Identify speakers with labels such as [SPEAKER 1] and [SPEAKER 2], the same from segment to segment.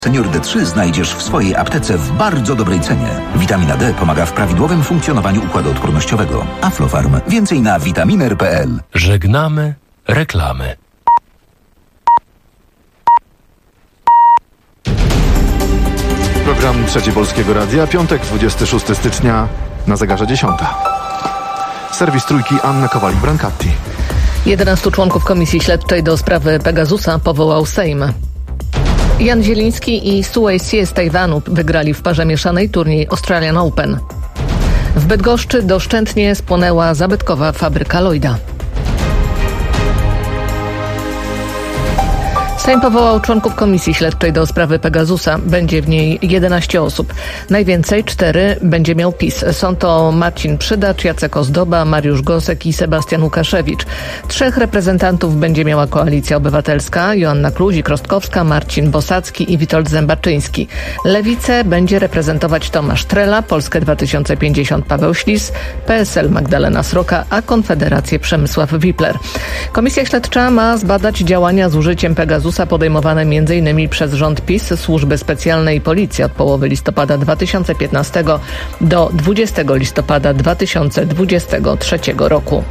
[SPEAKER 1] Senior D3 znajdziesz w swojej aptece w bardzo dobrej cenie. Witamina D pomaga w prawidłowym funkcjonowaniu układu odpornościowego. Aflofarm. Więcej na vitaminer.pl.
[SPEAKER 2] Żegnamy reklamy.
[SPEAKER 3] Program Trzeci Polskiego Radia, piątek, 26 stycznia, na zegarze 10. Serwis Trójki, Anna Kowalik-Brancati.
[SPEAKER 4] 11 członków Komisji Śledczej do sprawy Pegasusa powołał Sejm. Jan Zieliński i Su Wei-sie z Tajwanu wygrali w parze mieszanej turniej Australian Open. W Bydgoszczy doszczętnie spłonęła zabytkowa fabryka Lloyda. Sejm powołał członków Komisji Śledczej do sprawy Pegasusa. Będzie w niej 11 osób. Najwięcej 4 będzie miał PiS. Są to Marcin Przydacz, Jacek Ozdoba, Mariusz Gosek i Sebastian Łukaszewicz. 3 reprezentantów będzie miała Koalicja Obywatelska: Joanna Kluzik-Rostkowska, Marcin Bosacki i Witold Zębaczyński. Lewicę będzie reprezentować Tomasz Trela, Polskę 2050 Paweł Ślis, PSL Magdalena Sroka, a Konfederację Przemysław Wipler. Komisja Śledcza ma zbadać działania z użyciem Pegasusa podejmowane m.in. przez rząd PiS, służby specjalne i policję od połowy listopada 2015 do 20 listopada 2023 roku.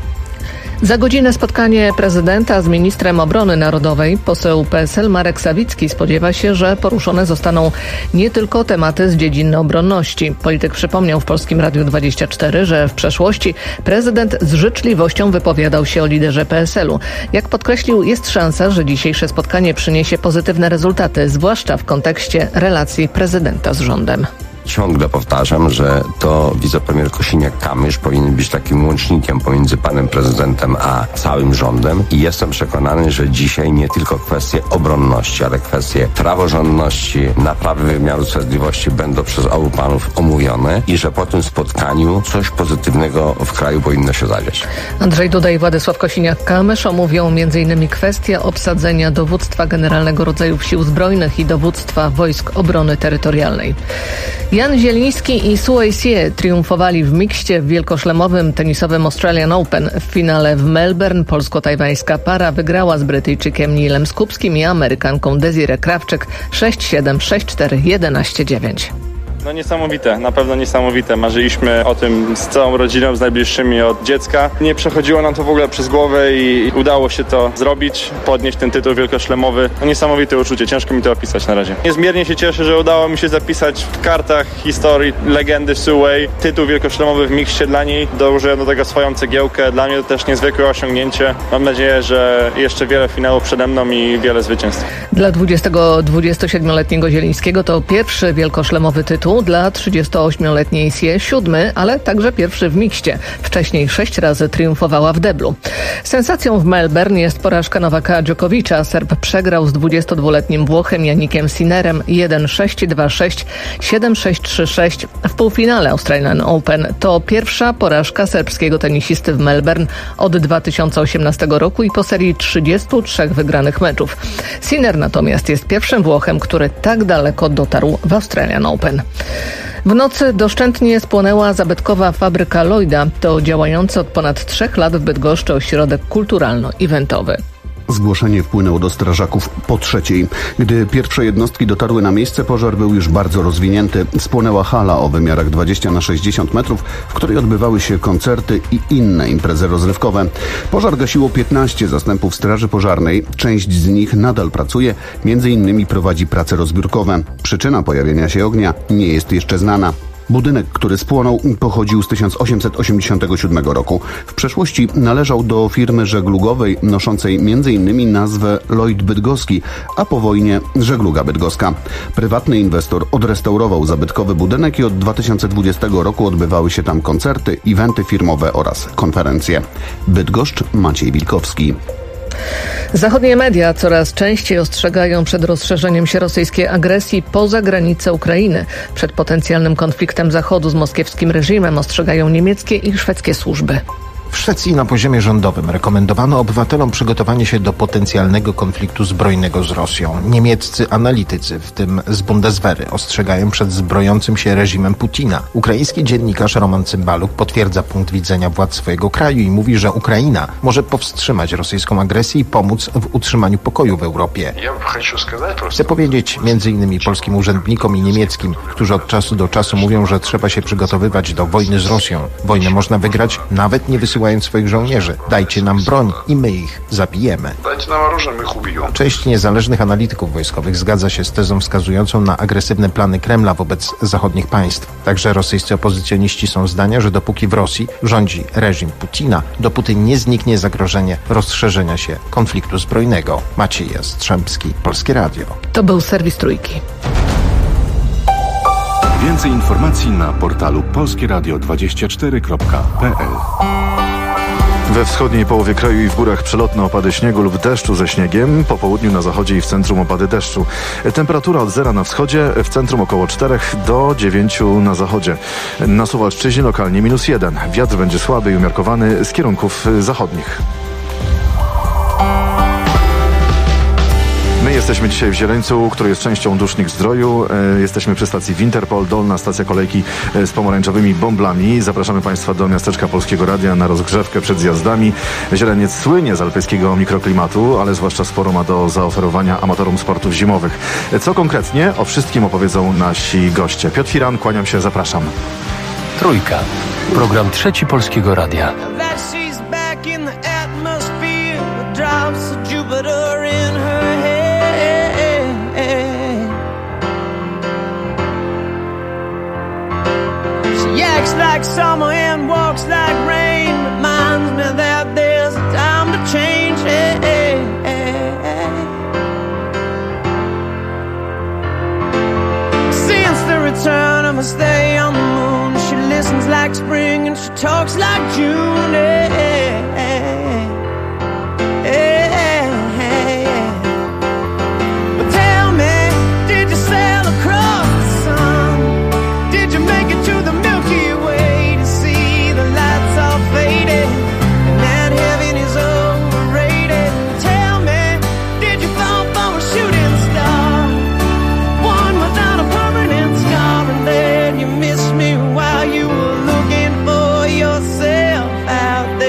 [SPEAKER 4] Za godzinę spotkanie prezydenta z ministrem obrony narodowej. Poseł PSL Marek Sawicki spodziewa się, że poruszone zostaną nie tylko tematy z dziedziny obronności. Polityk przypomniał w Polskim Radiu 24, że w przeszłości prezydent z życzliwością wypowiadał się o liderze PSL-u. Jak podkreślił, jest szansa, że dzisiejsze spotkanie przyniesie pozytywne rezultaty, zwłaszcza w kontekście relacji prezydenta z rządem.
[SPEAKER 5] Ciągle powtarzam, że to wicepremier Kosiniak-Kamysz powinien być takim łącznikiem pomiędzy panem prezydentem a całym rządem i jestem przekonany, że dzisiaj nie tylko kwestie obronności, ale kwestie praworządności, naprawy wymiaru sprawiedliwości będą przez obu panów omówione i że po tym spotkaniu coś pozytywnego w kraju powinno się zadziać.
[SPEAKER 4] Andrzej Duda i Władysław Kosiniak-Kamysz omówią m.in. kwestię obsadzenia dowództwa generalnego rodzajów sił zbrojnych i dowództwa wojsk obrony terytorialnej. Jan Zieliński i Su Wei-sie triumfowali w mikście w wielkoszlemowym tenisowym Australian Open. W finale w Melbourne polsko-tajwańska para wygrała z Brytyjczykiem Neilem Skupskim i Amerykanką Desiree Krawczyk 6-7, 6-4, 11-9.
[SPEAKER 6] No niesamowite, na pewno niesamowite. Marzyliśmy o tym z całą rodziną, z najbliższymi od dziecka. Nie przechodziło nam to w ogóle przez głowę i udało się to zrobić, podnieść ten tytuł wielkoszlemowy. No niesamowite uczucie, ciężko mi to opisać na razie. Niezmiernie się cieszę, że udało mi się zapisać w kartach historii legendy Su Wei tytuł wielkoszlemowy w mikście dla niej. Dołożyłem do tego swoją cegiełkę. Dla mnie to też niezwykłe osiągnięcie. Mam nadzieję, że jeszcze wiele finałów przede mną i wiele zwycięstw. Dla
[SPEAKER 4] 27-letniego Zielińskiego to pierwszy wielkoszlemowy tytuł. Dla 38-letniej Sie 7, ale także pierwszy w mikście. Wcześniej 6 razy triumfowała w deblu. Sensacją w Melbourne jest porażka Nowaka Dżokowicza. Serb przegrał z 22-letnim Włochem Yannickiem Sinnerem 1-6, 2-6, 7-6, 3-6 w półfinale Australian Open. To pierwsza porażka serbskiego tenisisty w Melbourne od 2018 roku i po serii 33 wygranych meczów. Sinner natomiast jest pierwszym Włochem, który tak daleko dotarł w Australian Open. W nocy doszczętnie spłonęła zabytkowa fabryka Lloyda. To działający od ponad 3 lat w Bydgoszczy ośrodek kulturalno-eventowy.
[SPEAKER 7] Zgłoszenie wpłynęło do strażaków po 3:00. Gdy pierwsze jednostki dotarły na miejsce, pożar był już bardzo rozwinięty. Spłonęła hala o wymiarach 20x60 metrów, w której odbywały się koncerty i inne imprezy rozrywkowe. Pożar gasiło 15 zastępów straży pożarnej. Część z nich nadal pracuje, m.in. prowadzi prace rozbiórkowe. Przyczyna pojawienia się ognia nie jest jeszcze znana. Budynek, który spłonął, pochodził z 1887 roku. W przeszłości należał do firmy żeglugowej noszącej m.in. nazwę Lloyd Bydgoski, a po wojnie Żegluga Bydgoska. Prywatny inwestor odrestaurował zabytkowy budynek i od 2020 roku odbywały się tam koncerty, eventy firmowe oraz konferencje. Bydgoszcz, Maciej Wilkowski.
[SPEAKER 4] Zachodnie media coraz częściej ostrzegają przed rozszerzeniem się rosyjskiej agresji poza granice Ukrainy. Przed potencjalnym konfliktem Zachodu z moskiewskim reżimem ostrzegają niemieckie i szwedzkie służby.
[SPEAKER 8] W Szwecji na poziomie rządowym rekomendowano obywatelom przygotowanie się do potencjalnego konfliktu zbrojnego z Rosją. Niemieccy analitycy, w tym z Bundeswehry, ostrzegają przed zbrojącym się reżimem Putina. Ukraiński dziennikarz Roman Cymbaluk potwierdza punkt widzenia władz swojego kraju i mówi, że Ukraina może powstrzymać rosyjską agresję i pomóc w utrzymaniu pokoju w Europie. Chcę powiedzieć m.in. polskim urzędnikom i niemieckim, którzy od czasu do czasu mówią, że trzeba się przygotowywać do wojny z Rosją. Wojnę można wygrać, nawet nie wysyłając swoich żołnierzy. Dajcie nam broń i my ich zabijemy. Część niezależnych analityków wojskowych zgadza się z tezą wskazującą na agresywne plany Kremla wobec zachodnich państw. Także rosyjscy opozycjoniści są zdania, że dopóki w Rosji rządzi reżim Putina, dopóty nie zniknie zagrożenie rozszerzenia się konfliktu zbrojnego. Maciej Jastrzębski, Polskie Radio.
[SPEAKER 4] To był serwis Trójki.
[SPEAKER 9] Więcej informacji na portalu polskieradio24.pl.
[SPEAKER 3] We wschodniej połowie kraju i w górach przelotne opady śniegu lub deszczu ze śniegiem. Po południu na zachodzie i w centrum opady deszczu. Temperatura od 0 na wschodzie, w centrum około 4 do 9 na zachodzie. Na Suwalszczyźnie lokalnie -1. Wiatr będzie słaby i umiarkowany z kierunków zachodnich. My jesteśmy dzisiaj w Zieleńcu, który jest częścią Dusznik-Zdroju. Jesteśmy przy stacji Winterpol, dolna stacja kolejki z pomarańczowymi bąblami. Zapraszamy Państwa do miasteczka Polskiego Radia na rozgrzewkę przed zjazdami. Zieleniec słynie z alpejskiego mikroklimatu, ale zwłaszcza sporo ma do zaoferowania amatorom sportów zimowych. Co konkretnie? O wszystkim opowiedzą nasi goście. Piotr Firan, kłaniam się, zapraszam.
[SPEAKER 2] Trójka. Program Trzeci Polskiego Radia.
[SPEAKER 10] Acts like summer and walks like rain. Reminds me that there's a time to change. Since the return of a stay on the moon, she listens like spring and she talks like June. But tell me, did you sail across the sun? Did you make it to the Milky Way to see the lights all faded and that heaven is overrated? Tell me, did you fall for a shooting star, one without a permanent scar, and then you missed me while you were looking for yourself out there?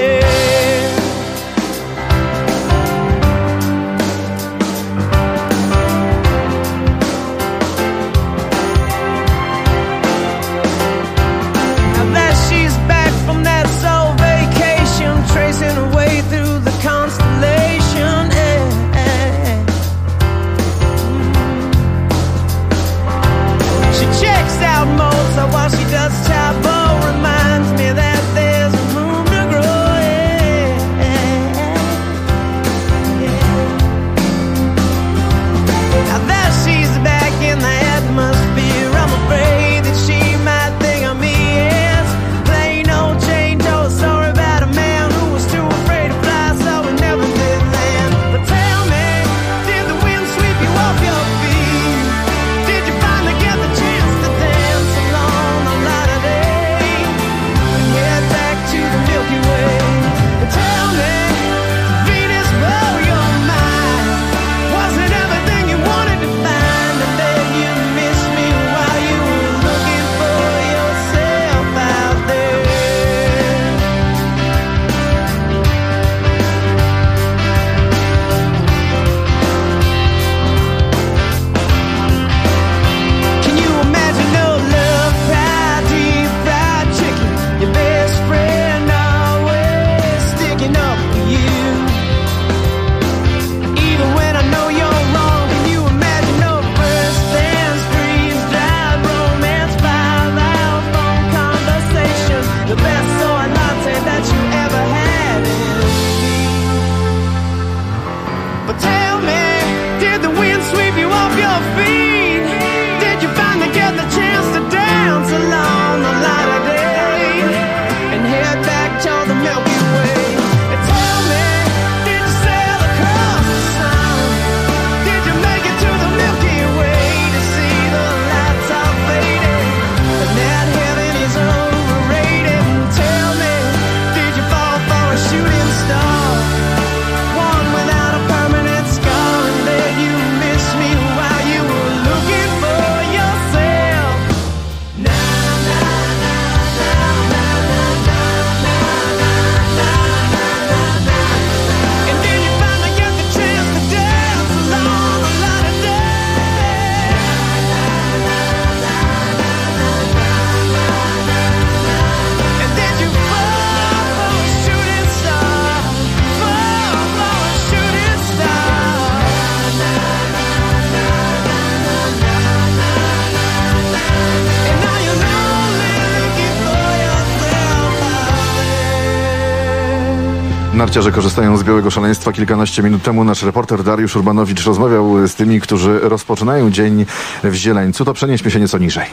[SPEAKER 3] Narciarze korzystają z białego szaleństwa. Kilkanaście minut temu nasz reporter Dariusz Urbanowicz rozmawiał z tymi, którzy rozpoczynają dzień w Zieleńcu. To przenieśmy się nieco niżej.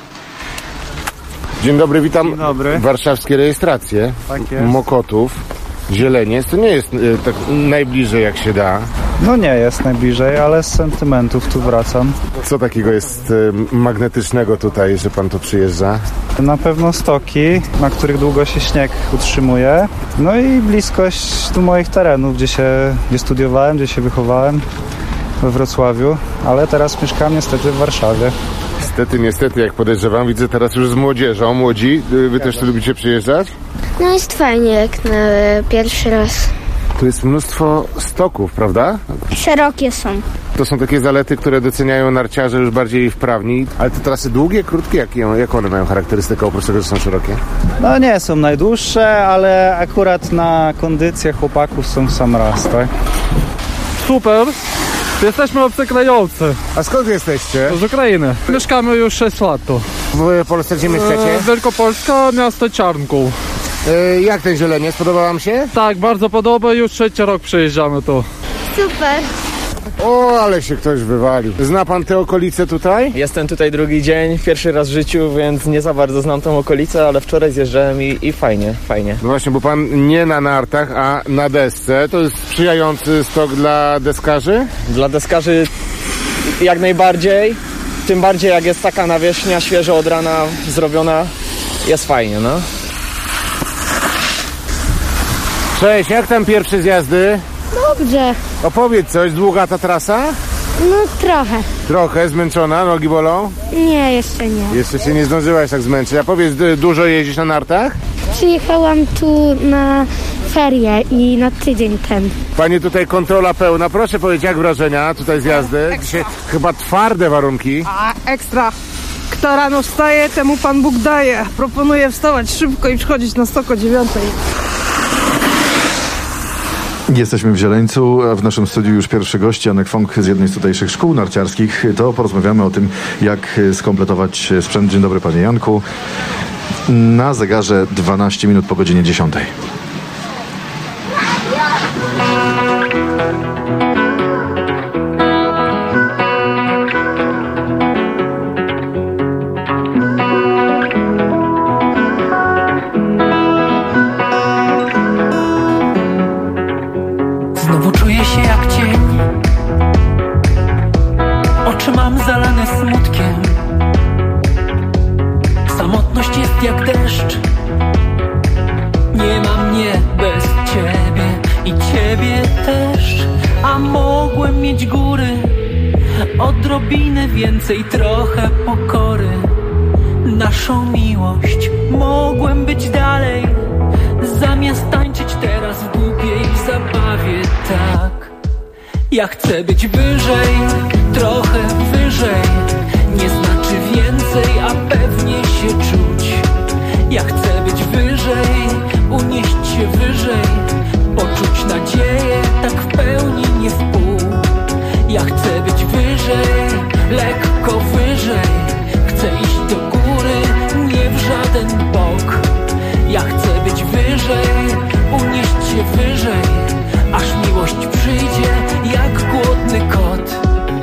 [SPEAKER 11] Dzień dobry, witam.
[SPEAKER 12] Dzień dobry.
[SPEAKER 11] Warszawskie rejestracje.
[SPEAKER 12] Tak jest.
[SPEAKER 11] Mokotów, Zieleniec. To nie jest tak najbliżej jak się da.
[SPEAKER 12] No nie jest najbliżej, ale z sentymentów tu wracam.
[SPEAKER 11] Co takiego jest magnetycznego tutaj, że pan tu przyjeżdża?
[SPEAKER 12] Na pewno stoki, na których długo się śnieg utrzymuje. No i bliskość tu moich terenów, gdzie studiowałem, gdzie się wychowałem, we Wrocławiu, ale teraz mieszkam niestety w Warszawie.
[SPEAKER 11] Niestety, jak podejrzewam, widzę teraz już z młodzieżą. Młodzi, wy też tu lubicie przyjeżdżać?
[SPEAKER 13] No jest fajnie jak na pierwszy raz.
[SPEAKER 11] Tu jest mnóstwo stoków, prawda?
[SPEAKER 13] Szerokie są.
[SPEAKER 11] To są takie zalety, które doceniają narciarze już bardziej wprawni. Ale te trasy długie, krótkie? Jak one mają charakterystykę oprócz tego, że są szerokie?
[SPEAKER 12] No nie są najdłuższe, ale akurat na kondycję chłopaków są w sam raz, tak?
[SPEAKER 14] Super! Jesteśmy obcokrajowcy.
[SPEAKER 11] A skąd jesteście?
[SPEAKER 14] Z Ukrainy. Mieszkamy już 6 lat tu.
[SPEAKER 11] W Polsce gdzie mieszkacie?
[SPEAKER 14] Wielkopolska, miasto Czarnków.
[SPEAKER 11] Jak ten Zieleniec? Podoba wam się?
[SPEAKER 14] Tak, bardzo podoba. Już 3. rok przyjeżdżamy tu.
[SPEAKER 13] Super.
[SPEAKER 11] O, ale się ktoś wywalił. Zna pan te okolice tutaj?
[SPEAKER 15] Jestem tutaj drugi dzień, pierwszy raz w życiu, więc nie za bardzo znam tą okolicę, ale wczoraj zjeżdżałem i fajnie.
[SPEAKER 11] No właśnie, bo pan nie na nartach, a na desce. To jest sprzyjający stok dla deskarzy?
[SPEAKER 15] Dla deskarzy jak najbardziej. Tym bardziej jak jest taka nawierzchnia świeżo od rana zrobiona, jest fajnie, no.
[SPEAKER 11] Cześć, jak tam pierwsze zjazdy?
[SPEAKER 13] Dobrze.
[SPEAKER 11] Opowiedz coś, długa ta trasa?
[SPEAKER 13] No trochę.
[SPEAKER 11] Trochę, zmęczona, nogi bolą?
[SPEAKER 13] Nie, jeszcze nie.
[SPEAKER 11] Jeszcze się nie zdążyłaś tak zmęczyć. A powiedz, dużo jeździsz na nartach?
[SPEAKER 13] Przyjechałam tu na ferie i na tydzień ten.
[SPEAKER 11] Panie, tutaj kontrola pełna. Proszę powiedzieć, jak wrażenia tutaj z jazdy? Dzisiaj chyba twarde warunki.
[SPEAKER 16] A ekstra. Kto rano wstaje, temu Pan Bóg daje. Proponuję wstawać szybko i przychodzić na 109.
[SPEAKER 3] Jesteśmy w Zieleńcu, a w naszym studiu już pierwszy gość, Janek Fąk z jednej z tutejszych szkół narciarskich. To porozmawiamy o tym, jak skompletować sprzęt. Dzień dobry, panie Janku. Na zegarze 12 minut po godzinie 10.
[SPEAKER 17] Znowu czuję się jak cień. Oczy mam zalane smutkiem. Samotność jest jak deszcz. Nie ma mnie bez ciebie i ciebie też. A mogłem mieć góry, odrobinę więcej, trochę pokory. Naszą miłość mogłem być dalej. Zamiast tańczyć teraz w głupiej zabawie, tak. Ja chcę być wyżej, trochę wyżej. Nie znaczy więcej, a pewnie się czuć. Ja chcę być wyżej, unieść się wyżej. Poczuć nadzieję, tak w pełni, nie w pół. Ja chcę być wyżej, lekko wyżej. Chcę iść do góry, nie w żaden bok. Ja chcę być wyżej, unieść się wyżej, aż miłość przyjdzie jak głodny kot.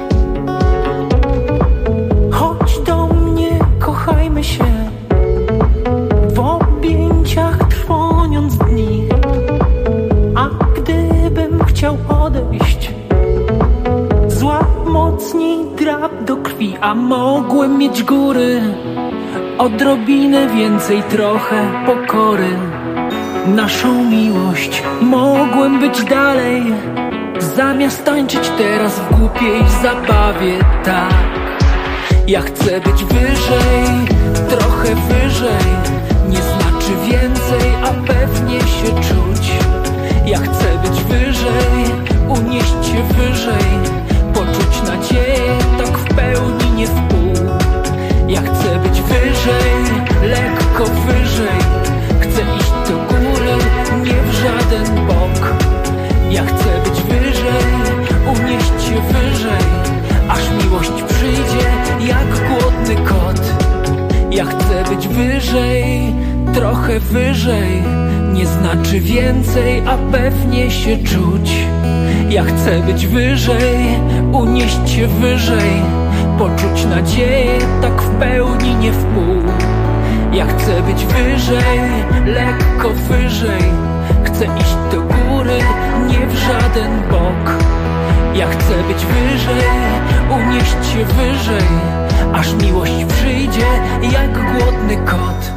[SPEAKER 17] Chodź do mnie, kochajmy się, w objęciach trwoniąc dni. A gdybym chciał odejść, złap mocniej drap do krwi. A mogłem mieć góry, odrobinę więcej, trochę pokory. Naszą miłość mogłem być dalej. Zamiast tańczyć teraz w głupiej zabawie, tak. Ja chcę być wyżej, trochę wyżej. Nie znaczy więcej, a pewnie się czuć. Ja chcę być wyżej, unieść się wyżej. Poczuć nadzieję, tak w pełni, nie w pół. Ja chcę być wyżej, lekko wyżej. Chcę iść do góry, nie w żaden bok. Ja chcę być wyżej, unieść się wyżej, aż miłość przyjdzie jak głodny kot. Ja chcę być wyżej, trochę wyżej. nie znaczy więcej, a pewnie się czuć. Ja chcę być wyżej, unieść się wyżej, poczuć nadzieję tak w pełni, nie w pół. Ja chcę być wyżej, lekko wyżej, chcę iść do góry, nie w żaden bok. Ja chcę być wyżej, unieść się wyżej, aż miłość przyjdzie jak głodny kot.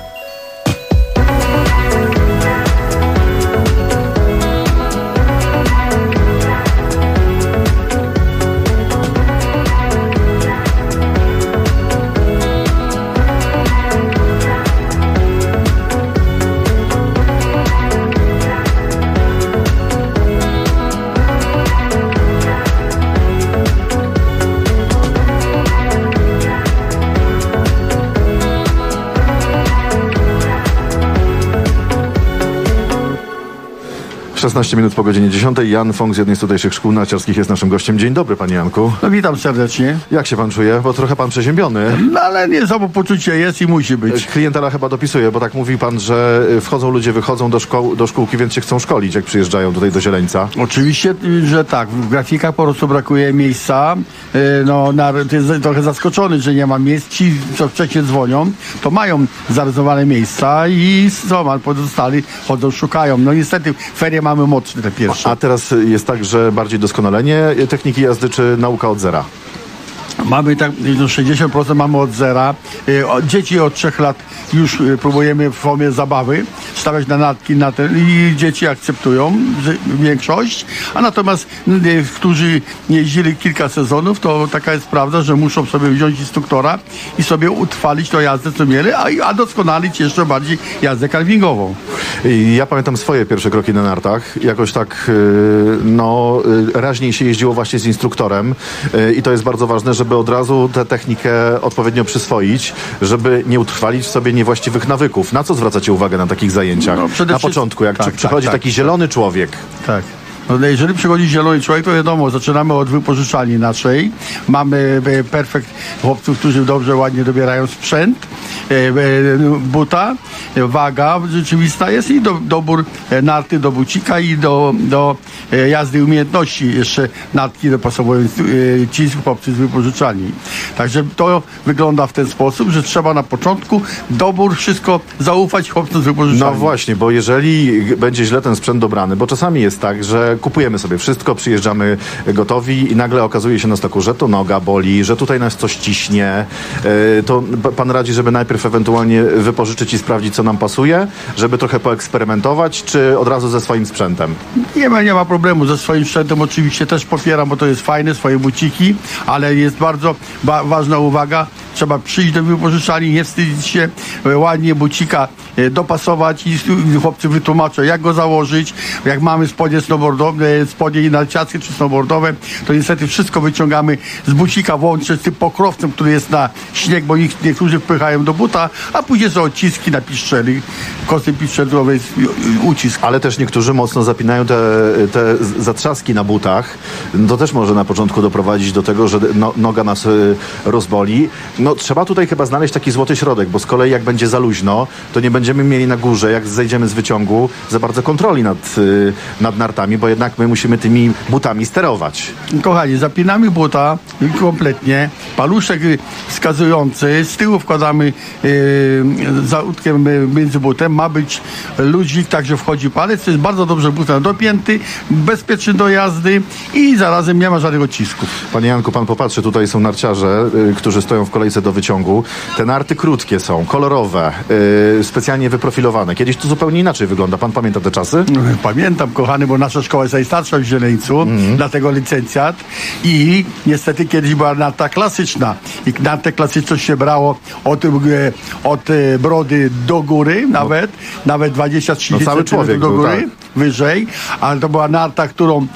[SPEAKER 3] W 16 minut po godzinie 10. Jan Fong z jednej z tutejszych szkół narciarskich jest naszym gościem. Dzień dobry, panie Janku.
[SPEAKER 18] No witam serdecznie.
[SPEAKER 3] Jak się pan czuje? Bo trochę pan przeziębiony.
[SPEAKER 18] No ale nie, samopoczucie jest i musi być.
[SPEAKER 3] Klientela chyba dopisuje, bo tak mówi pan, że wchodzą ludzie, wychodzą do szkółki, więc się chcą szkolić, jak przyjeżdżają tutaj do Zieleńca.
[SPEAKER 18] Oczywiście, że tak. W grafikach po prostu brakuje miejsca. To jest trochę zaskoczony, że nie ma miejsc. Ci, co wcześniej dzwonią, to mają zarezerwowane miejsca i pozostali chodzą, szukają. No niestety ferie mamy mocne te pierwsze.
[SPEAKER 3] A teraz jest tak, że bardziej doskonalenie techniki jazdy, czy nauka od zera?
[SPEAKER 18] Mamy tak, 60% mamy od zera. Dzieci od 3 lat już próbujemy w formie zabawy stawiać na natki na ten i dzieci akceptują większość, a natomiast którzy jeździli kilka sezonów, to taka jest prawda, że muszą sobie wziąć instruktora i sobie utrwalić tą jazdę, co mieli, a doskonalić jeszcze bardziej jazdę carvingową.
[SPEAKER 3] Ja pamiętam swoje pierwsze kroki na nartach. Jakoś tak raźniej się jeździło właśnie z instruktorem i to jest bardzo ważne, żeby od razu tę technikę odpowiednio przyswoić, żeby nie utrwalić w sobie niewłaściwych nawyków. Na co zwracacie uwagę na takich zajęciach? Na początku, jak przychodzi taki zielony człowiek.
[SPEAKER 18] Tak. No, jeżeli przychodzi zielony człowiek, to wiadomo, zaczynamy od wypożyczalni naszej. Mamy perfekt chłopców, którzy dobrze, ładnie dobierają sprzęt, buta, waga rzeczywista jest i dobór narty do bucika i do jazdy umiejętności. Jeszcze nartki dopasowują ci chłopcy z wypożyczalni. Także to wygląda w ten sposób, że trzeba na początku dobór, wszystko zaufać chłopcom z wypożyczalni.
[SPEAKER 3] No właśnie, bo jeżeli będzie źle ten sprzęt dobrany, bo czasami jest tak, że kupujemy sobie wszystko, przyjeżdżamy gotowi i nagle okazuje się na stoku, że to noga boli, że tutaj nas coś ciśnie, to pan radzi, żeby najpierw ewentualnie wypożyczyć i sprawdzić, co nam pasuje, żeby trochę poeksperymentować, czy od razu ze swoim sprzętem?
[SPEAKER 18] Nie ma problemu ze swoim sprzętem, oczywiście też popieram, bo to jest fajne, swoje buciki, ale jest bardzo ważna uwaga, trzeba przyjść do wypożyczalni, nie wstydzić się, ładnie bucika dopasować i chłopcy wytłumaczą, jak go założyć, jak mamy spodnie snowboardowe, spodnie narciarskie czy snowboardowe, to niestety wszystko wyciągamy z bucika, włącznie z tym pokrowcem, który jest na śnieg, bo niektórzy wpychają do buta, a później są odciski na piszczeli, kosy piszczelowej, ucisk.
[SPEAKER 3] Ale też niektórzy mocno zapinają te zatrzaski na butach. To też może na początku doprowadzić do tego, że noga nas rozboli. No trzeba tutaj chyba znaleźć taki złoty środek, bo z kolei jak będzie za luźno, to nie będziemy mieli na górze, jak zejdziemy z wyciągu, za bardzo kontroli nad nartami, bo jednak my musimy tymi butami sterować.
[SPEAKER 18] Kochani, zapinamy buta kompletnie, paluszek wskazujący, z tyłu wkładamy za łódkiem między butem, ma być ludzik, także wchodzi palec, to jest bardzo dobrze but dopięty, bezpieczny do jazdy i zarazem nie ma żadnych odcisków.
[SPEAKER 3] Panie Janku, pan popatrzy, tutaj są narciarze, którzy stoją w kolejce do wyciągu. Te narty krótkie są, kolorowe, specjalnie wyprofilowane. Kiedyś to zupełnie inaczej wygląda. Pan pamięta te czasy?
[SPEAKER 18] Pamiętam, kochany, bo nasza szkoła jest najstarsza w Zieleńcu, dlatego licencjat i niestety kiedyś była narta klasyczna i nartę klasyczną się brało od brody do góry, nawet 20-30
[SPEAKER 3] cały człowiek
[SPEAKER 18] do góry,
[SPEAKER 3] tak.
[SPEAKER 18] Wyżej, ale to była narta,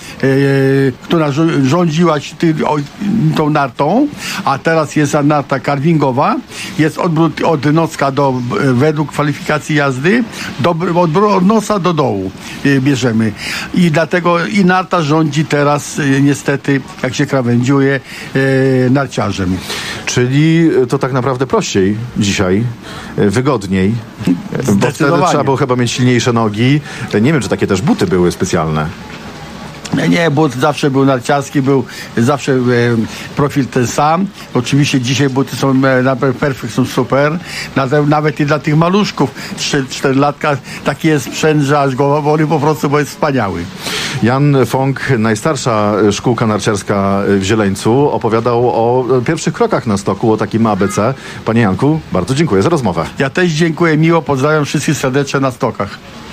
[SPEAKER 18] która rządziła tą nartą, a teraz jest narta carvingowa, jest odwrót od nocka według kwalifikacji jazdy, od nosa do dołu bierzemy. I dlatego i narta rządzi teraz niestety, jak się krawędziuje, narciarzem.
[SPEAKER 3] Czyli to tak naprawdę prościej dzisiaj, wygodniej. Bo wtedy trzeba było chyba mieć silniejsze nogi. Nie wiem, czy takie też buty były specjalne.
[SPEAKER 18] Nie, but zawsze był narciarski, był zawsze profil ten sam. Oczywiście dzisiaj buty są perfekt, są super. Nawet i dla tych maluszków 4-latka taki jest sprzęt, że aż głowa boli po prostu, bo jest wspaniały.
[SPEAKER 3] Jan Fąk, najstarsza szkółka narciarska w Zieleńcu, opowiadał o pierwszych krokach na stoku, o takim ABC. Panie Janku, bardzo dziękuję za rozmowę.
[SPEAKER 18] Ja też dziękuję, miło, pozdrawiam wszystkich serdecznie na stokach.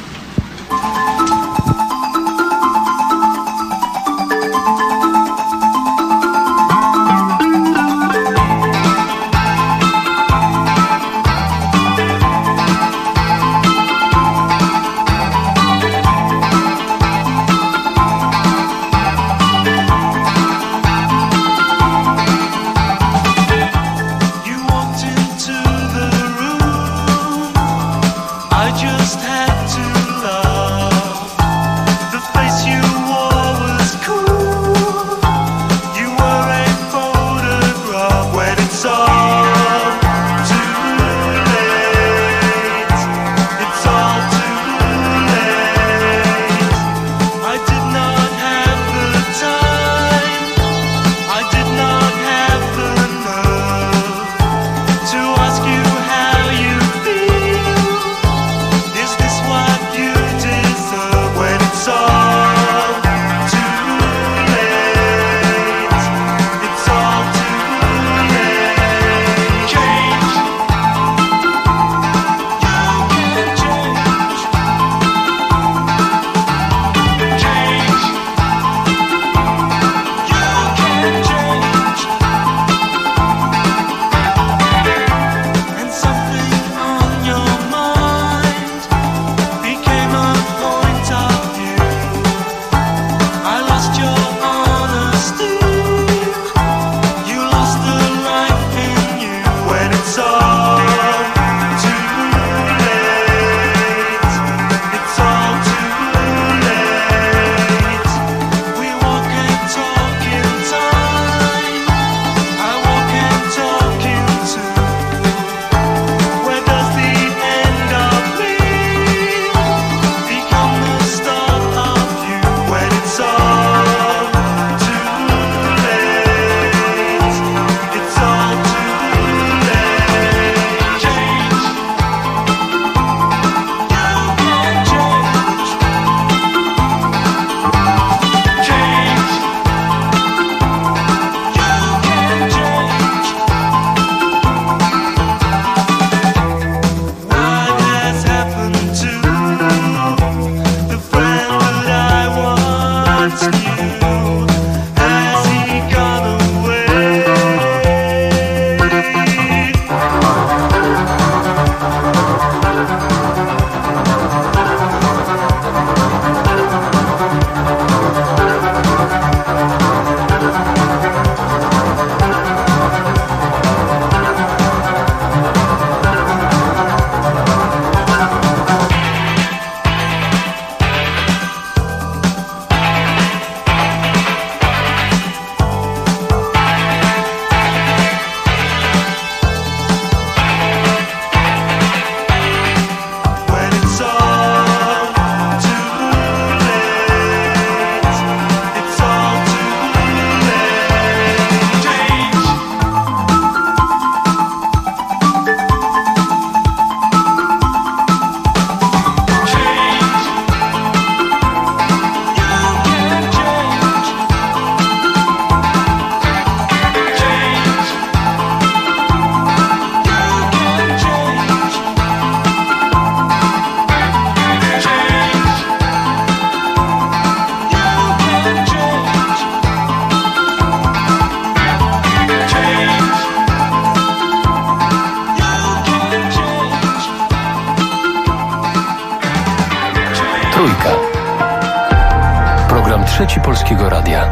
[SPEAKER 2] Trzeci Polskiego Radia.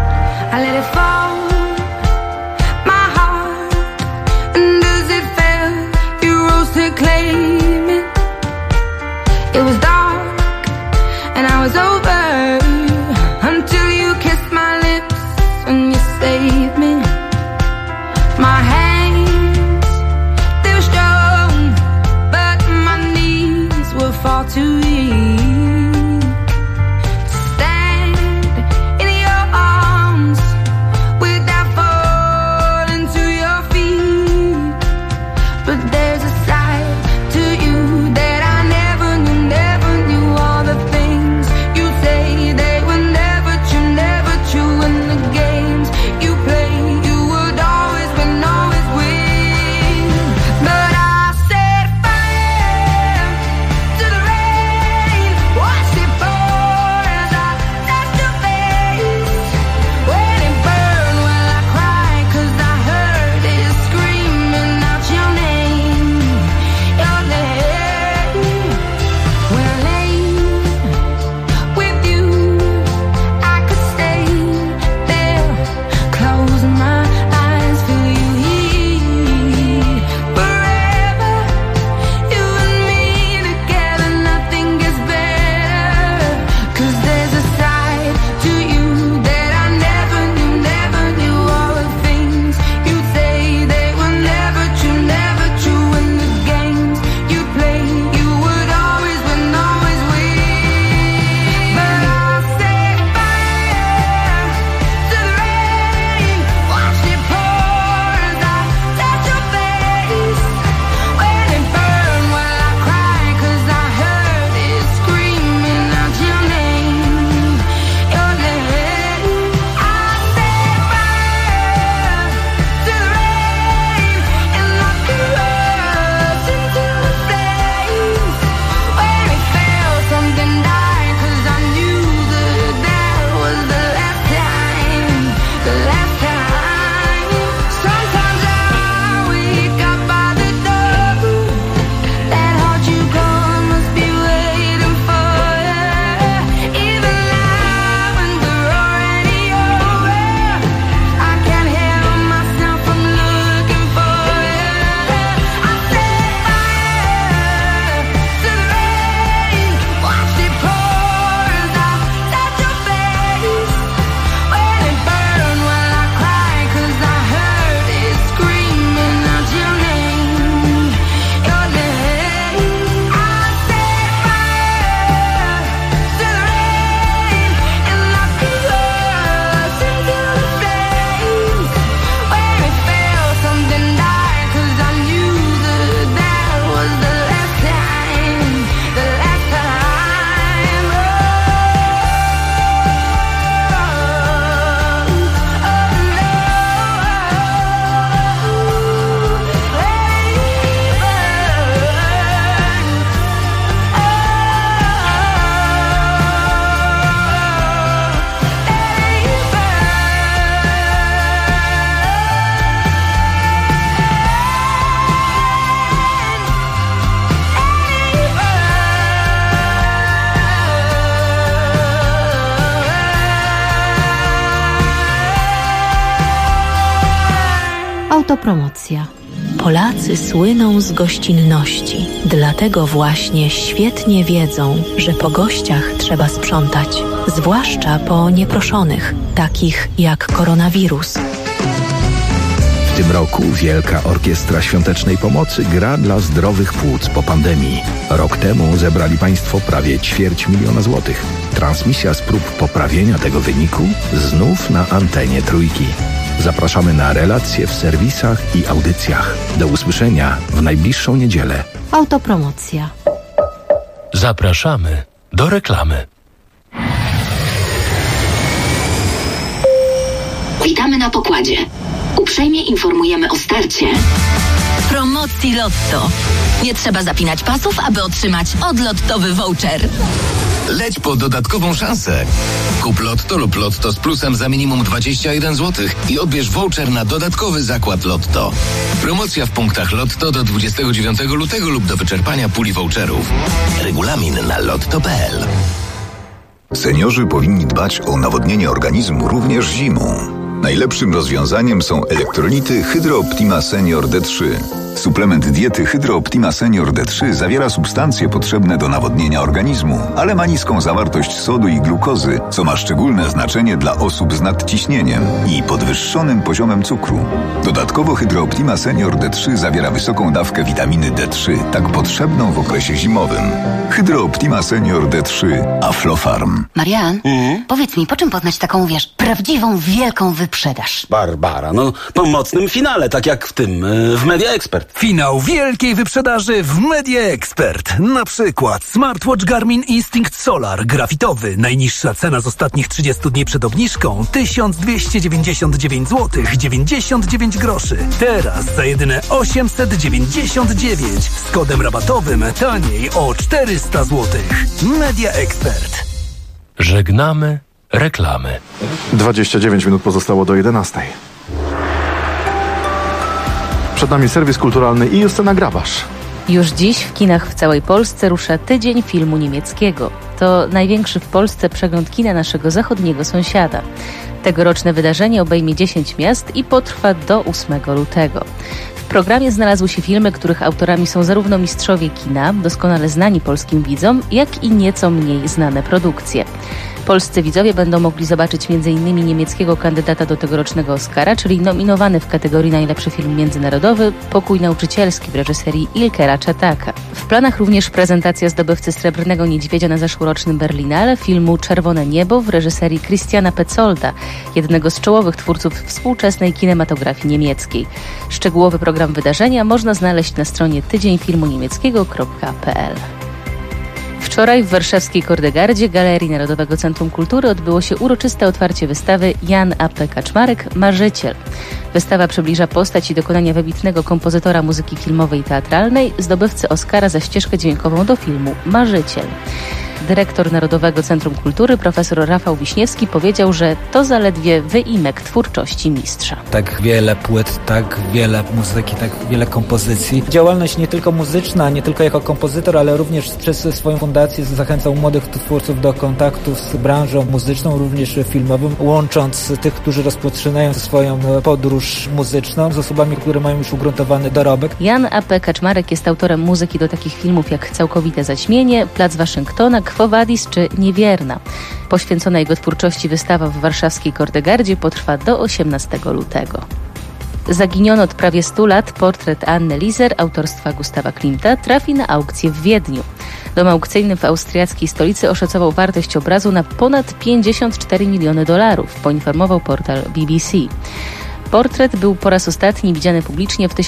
[SPEAKER 19] My hand Autopromocja. Polacy słyną z gościnności. Dlatego właśnie świetnie wiedzą, że po gościach trzeba sprzątać. Zwłaszcza po nieproszonych, takich jak koronawirus.
[SPEAKER 20] W tym roku Wielka Orkiestra Świątecznej Pomocy gra dla zdrowych płuc po pandemii. Rok temu zebrali Państwo prawie 250 000 złotych. Transmisja z prób poprawienia tego wyniku znów na antenie Trójki. Zapraszamy na relacje w serwisach i audycjach. Do usłyszenia w najbliższą niedzielę.
[SPEAKER 19] Autopromocja.
[SPEAKER 2] Zapraszamy do reklamy.
[SPEAKER 21] Witamy na pokładzie. Uprzejmie informujemy o starcie promocji Lotto. Nie trzeba zapinać pasów, aby otrzymać odlottowy voucher.
[SPEAKER 22] Leć po dodatkową szansę. Kup Lotto lub Lotto z plusem za minimum 21 zł i odbierz voucher na dodatkowy zakład Lotto. Promocja w punktach Lotto do 29 lutego lub do wyczerpania puli voucherów. Regulamin na lotto.pl.
[SPEAKER 23] Seniorzy powinni dbać o nawodnienie organizmu również zimą. Najlepszym rozwiązaniem są elektrolity Hydro Optima Senior D3. Suplement diety Hydro Optima Senior D3 zawiera substancje potrzebne do nawodnienia organizmu, ale ma niską zawartość sodu i glukozy, co ma szczególne znaczenie dla osób z nadciśnieniem i podwyższonym poziomem cukru. Dodatkowo Hydro Optima Senior D3 zawiera wysoką dawkę witaminy D3, tak potrzebną w okresie zimowym. Hydro Optima Senior D3 Aflofarm.
[SPEAKER 21] Marian, powiedz mi, po czym poznać taką, prawdziwą, wielką wyprzedaż?
[SPEAKER 24] Barbara, po mocnym finale, tak jak w tym, w Media Expert.
[SPEAKER 25] Finał wielkiej wyprzedaży w Media Expert. Na przykład smartwatch Garmin Instinct Solar grafitowy. Najniższa cena z ostatnich 30 dni przed obniżką 1299 zł 99 groszy. Teraz za jedyne 899 z kodem rabatowym taniej o 400 zł. Media Expert.
[SPEAKER 2] Żegnamy reklamy.
[SPEAKER 3] 29 minut pozostało do 11. Przed nami serwis kulturalny i Justyna Grabasz.
[SPEAKER 26] Już dziś w kinach w całej Polsce rusza Tydzień Filmu Niemieckiego. To największy w Polsce przegląd kina naszego zachodniego sąsiada. Tegoroczne wydarzenie obejmie 10 miast i potrwa do 8 lutego. W programie znalazły się filmy, których autorami są zarówno mistrzowie kina, doskonale znani polskim widzom, jak i nieco mniej znane produkcje. Polscy widzowie będą mogli zobaczyć m.in. niemieckiego kandydata do tegorocznego Oscara, czyli nominowany w kategorii Najlepszy Film Międzynarodowy Pokój Nauczycielski w reżyserii Ilkera Czetaka. W planach również prezentacja zdobywcy Srebrnego Niedźwiedzia na zeszłorocznym Berlinale filmu Czerwone Niebo w reżyserii Christiana Petzolda, jednego z czołowych twórców współczesnej kinematografii niemieckiej. Szczegółowy program wydarzenia można znaleźć na stronie tydzieńfilmuniemieckiego.pl. Wczoraj w warszawskiej Kordegardzie Galerii Narodowego Centrum Kultury odbyło się uroczyste otwarcie wystawy Jan A.P. Kaczmarek – Marzyciel. Wystawa przybliża postać i dokonania wybitnego kompozytora muzyki filmowej i teatralnej, zdobywcy Oscara za ścieżkę dźwiękową do filmu Marzyciel. Dyrektor Narodowego Centrum Kultury profesor Rafał Wiśniewski powiedział, że to zaledwie wyimek twórczości mistrza.
[SPEAKER 27] Tak wiele płyt, tak wiele muzyki, tak wiele kompozycji. Działalność nie tylko muzyczna, nie tylko jako kompozytor, ale również przez swoją fundację zachęcał młodych twórców do kontaktu z branżą muzyczną, również filmową, łącząc tych, którzy rozpoczynają swoją podróż muzyczną z osobami, które mają już ugruntowany dorobek.
[SPEAKER 26] Jan A.P. Kaczmarek jest autorem muzyki do takich filmów jak Całkowite Zaćmienie, Plac Waszyngtona, Quo Vadis czy Niewierna. Poświęcona jego twórczości wystawa w warszawskiej Kordegardzie potrwa do 18 lutego. Zaginiony od prawie 100 lat portret Anny Lizer autorstwa Gustawa Klimta trafi na aukcję w Wiedniu. Dom aukcyjny w austriackiej stolicy oszacował wartość obrazu na ponad $54 miliony, poinformował portal BBC. Portret był po raz ostatni widziany publicznie w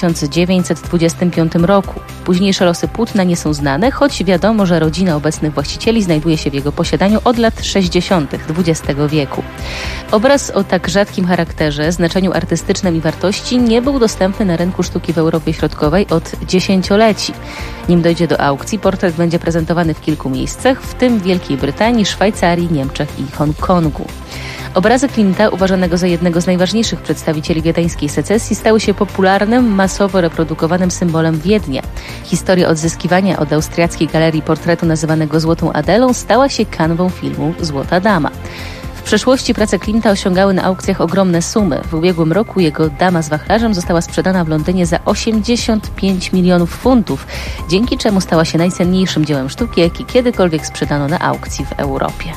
[SPEAKER 26] 1925 roku. Późniejsze losy płótna nie są znane, choć wiadomo, że rodzina obecnych właścicieli znajduje się w jego posiadaniu od lat 60. XX wieku. Obraz o tak rzadkim charakterze, znaczeniu artystycznym i wartości nie był dostępny na rynku sztuki w Europie Środkowej od dziesięcioleci. Nim dojdzie do aukcji, portret będzie prezentowany w kilku miejscach, w tym Wielkiej Brytanii, Szwajcarii, Niemczech i Hongkongu. Obrazy Klimta, uważanego za jednego z najważniejszych przedstawicieli wiedeńskiej secesji, stały się popularnym, masowo reprodukowanym symbolem Wiednia. Historia odzyskiwania od austriackiej galerii portretu nazywanego Złotą Adelą stała się kanwą filmu Złota Dama. W przeszłości prace Klimta osiągały na aukcjach ogromne sumy. W ubiegłym roku jego Dama z wachlarzem została sprzedana w Londynie za 85 milionów funtów, dzięki czemu stała się najcenniejszym dziełem sztuki, jaki kiedykolwiek sprzedano na aukcji w Europie.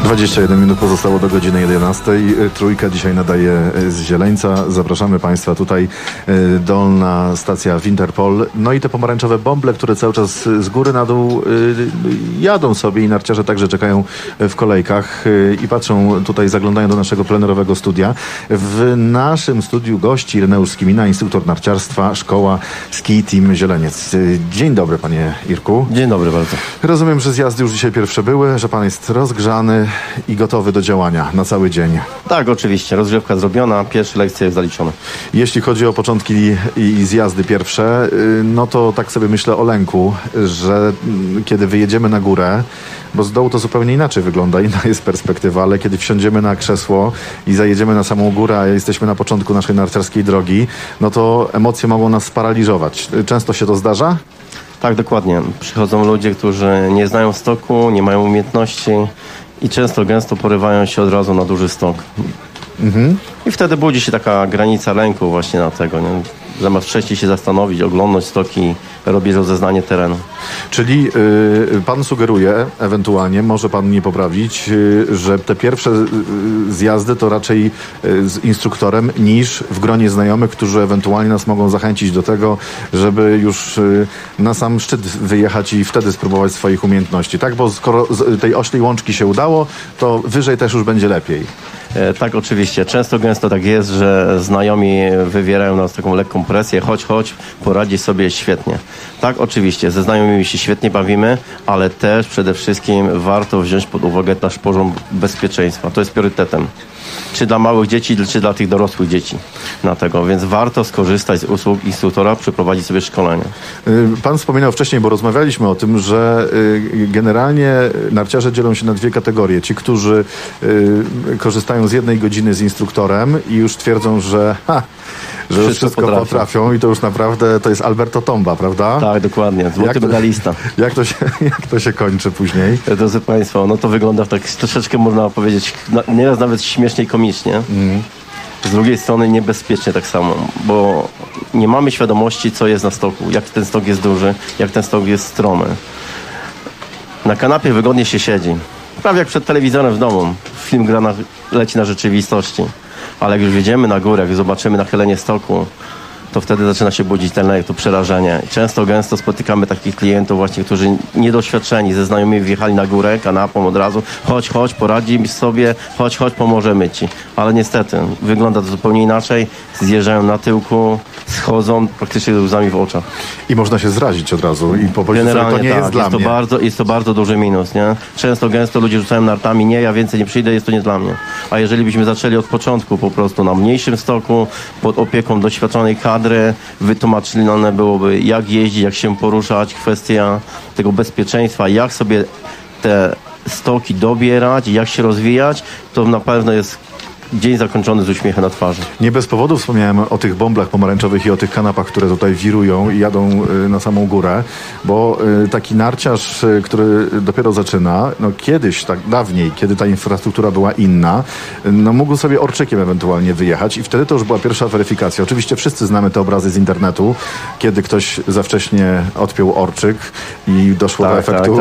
[SPEAKER 3] 21 minut pozostało do godziny 11. Trójka dzisiaj nadaje z Zieleńca. Zapraszamy Państwa tutaj, dolna stacja Winterpol. No i te pomarańczowe bąble, które cały czas z góry na dół jadą sobie i narciarze także czekają w kolejkach i patrzą tutaj, zaglądają do naszego plenerowego studia. W naszym studiu gości Ireneusz Skimina, instruktor narciarstwa, szkoła Ski Team Zieleniec. Dzień dobry, panie Irku.
[SPEAKER 1] Dzień dobry bardzo.
[SPEAKER 3] Rozumiem, że zjazdy już dzisiaj pierwsze były, że pan jest rozgrzany i gotowy do działania na cały dzień.
[SPEAKER 1] Tak, oczywiście. Rozgrzewka zrobiona, pierwsze lekcje zaliczone.
[SPEAKER 3] Jeśli chodzi o początki i zjazdy pierwsze, no to tak sobie myślę o lęku, że kiedy wyjedziemy na górę, bo z dołu to zupełnie inaczej wygląda, inna jest perspektywa, ale kiedy wsiądziemy na krzesło i zajedziemy na samą górę, a jesteśmy na początku naszej narciarskiej drogi, no to emocje mogą nas sparaliżować. Często się to zdarza?
[SPEAKER 1] Tak, dokładnie. Przychodzą ludzie, którzy nie znają stoku, nie mają umiejętności i gęsto porywają się od razu na duży stok. I wtedy budzi się taka granica lęku właśnie na tego, nie? Zamiast wcześniej się zastanowić, oglądać stoki, robić rozeznanie terenu.
[SPEAKER 3] Czyli pan sugeruje, ewentualnie, może pan mnie poprawić, że te pierwsze zjazdy to raczej z instruktorem niż w gronie znajomych, którzy ewentualnie nas mogą zachęcić do tego, żeby już na sam szczyt wyjechać i wtedy spróbować swoich umiejętności. Tak, bo skoro z tej oślej łączki się udało, to wyżej też już będzie lepiej.
[SPEAKER 1] Tak, oczywiście. Gęsto tak jest, że znajomi wywierają na nas taką lekką presję. Chodź, poradzi sobie świetnie. Tak, oczywiście, ze znajomymi się świetnie bawimy, ale też przede wszystkim warto wziąć pod uwagę nasz poziom bezpieczeństwa. To jest priorytetem. Czy dla małych dzieci, czy dla tych dorosłych dzieci. Więc warto skorzystać z usług instruktora, przeprowadzić sobie szkolenie.
[SPEAKER 3] Pan wspominał wcześniej, bo rozmawialiśmy o tym, że generalnie narciarze dzielą się na dwie kategorie. Ci, którzy korzystają z 1 godziny z instruktorem i już twierdzą, że już wszystko potrafią i to już naprawdę to jest Alberto Tomba, prawda?
[SPEAKER 1] Tak, dokładnie. Złoty medalista.
[SPEAKER 3] Jak to się kończy później?
[SPEAKER 1] Drodzy Państwo, no to wygląda tak troszeczkę, można powiedzieć, nieraz nawet śmiesznie i komicznie. Z drugiej strony niebezpiecznie tak samo, bo nie mamy świadomości, co jest na stoku, jak ten stok jest duży, jak ten stok jest stromy. Na kanapie wygodnie się siedzi. Prawie jak przed telewizorem w domu. Film leci na rzeczywistości. Ale jak już wjedziemy na górę, jak zobaczymy nachylenie stoku, to wtedy zaczyna się budzić ten lęk, to przerażenie. Gęsto spotykamy takich klientów właśnie, którzy niedoświadczeni, ze znajomymi wjechali na górę, kanapą od razu. Chodź, poradzimy sobie, chodź, pomożemy ci. Ale niestety, wygląda to zupełnie inaczej. Zjeżdżają na tyłku, schodzą praktycznie z łzami w oczach.
[SPEAKER 3] I można się zrazić od razu i powiedzieć, że to nie jest dla mnie.
[SPEAKER 1] Jest to bardzo duży minus, nie? Gęsto ludzie rzucają nartami, nie, ja więcej nie przyjdę, jest to nie dla mnie. A jeżeli byśmy zaczęli od początku po prostu na mniejszym stoku, pod opieką doświadczonej kadry, wytłumaczone byłoby, jak jeździć, jak się poruszać, kwestia tego bezpieczeństwa, jak sobie te stoki dobierać, jak się rozwijać, to na pewno jest dzień zakończony z uśmiechem na twarzy.
[SPEAKER 3] Nie bez powodu wspomniałem o tych bąblach pomarańczowych i o tych kanapach, które tutaj wirują i jadą na samą górę, bo taki narciarz, który dopiero zaczyna, no kiedyś, tak dawniej, kiedy ta infrastruktura była inna, no mógł sobie orczykiem ewentualnie wyjechać i wtedy to już była pierwsza weryfikacja. Oczywiście wszyscy znamy te obrazy z internetu, kiedy ktoś za wcześnie odpiął orczyk i doszło do efektu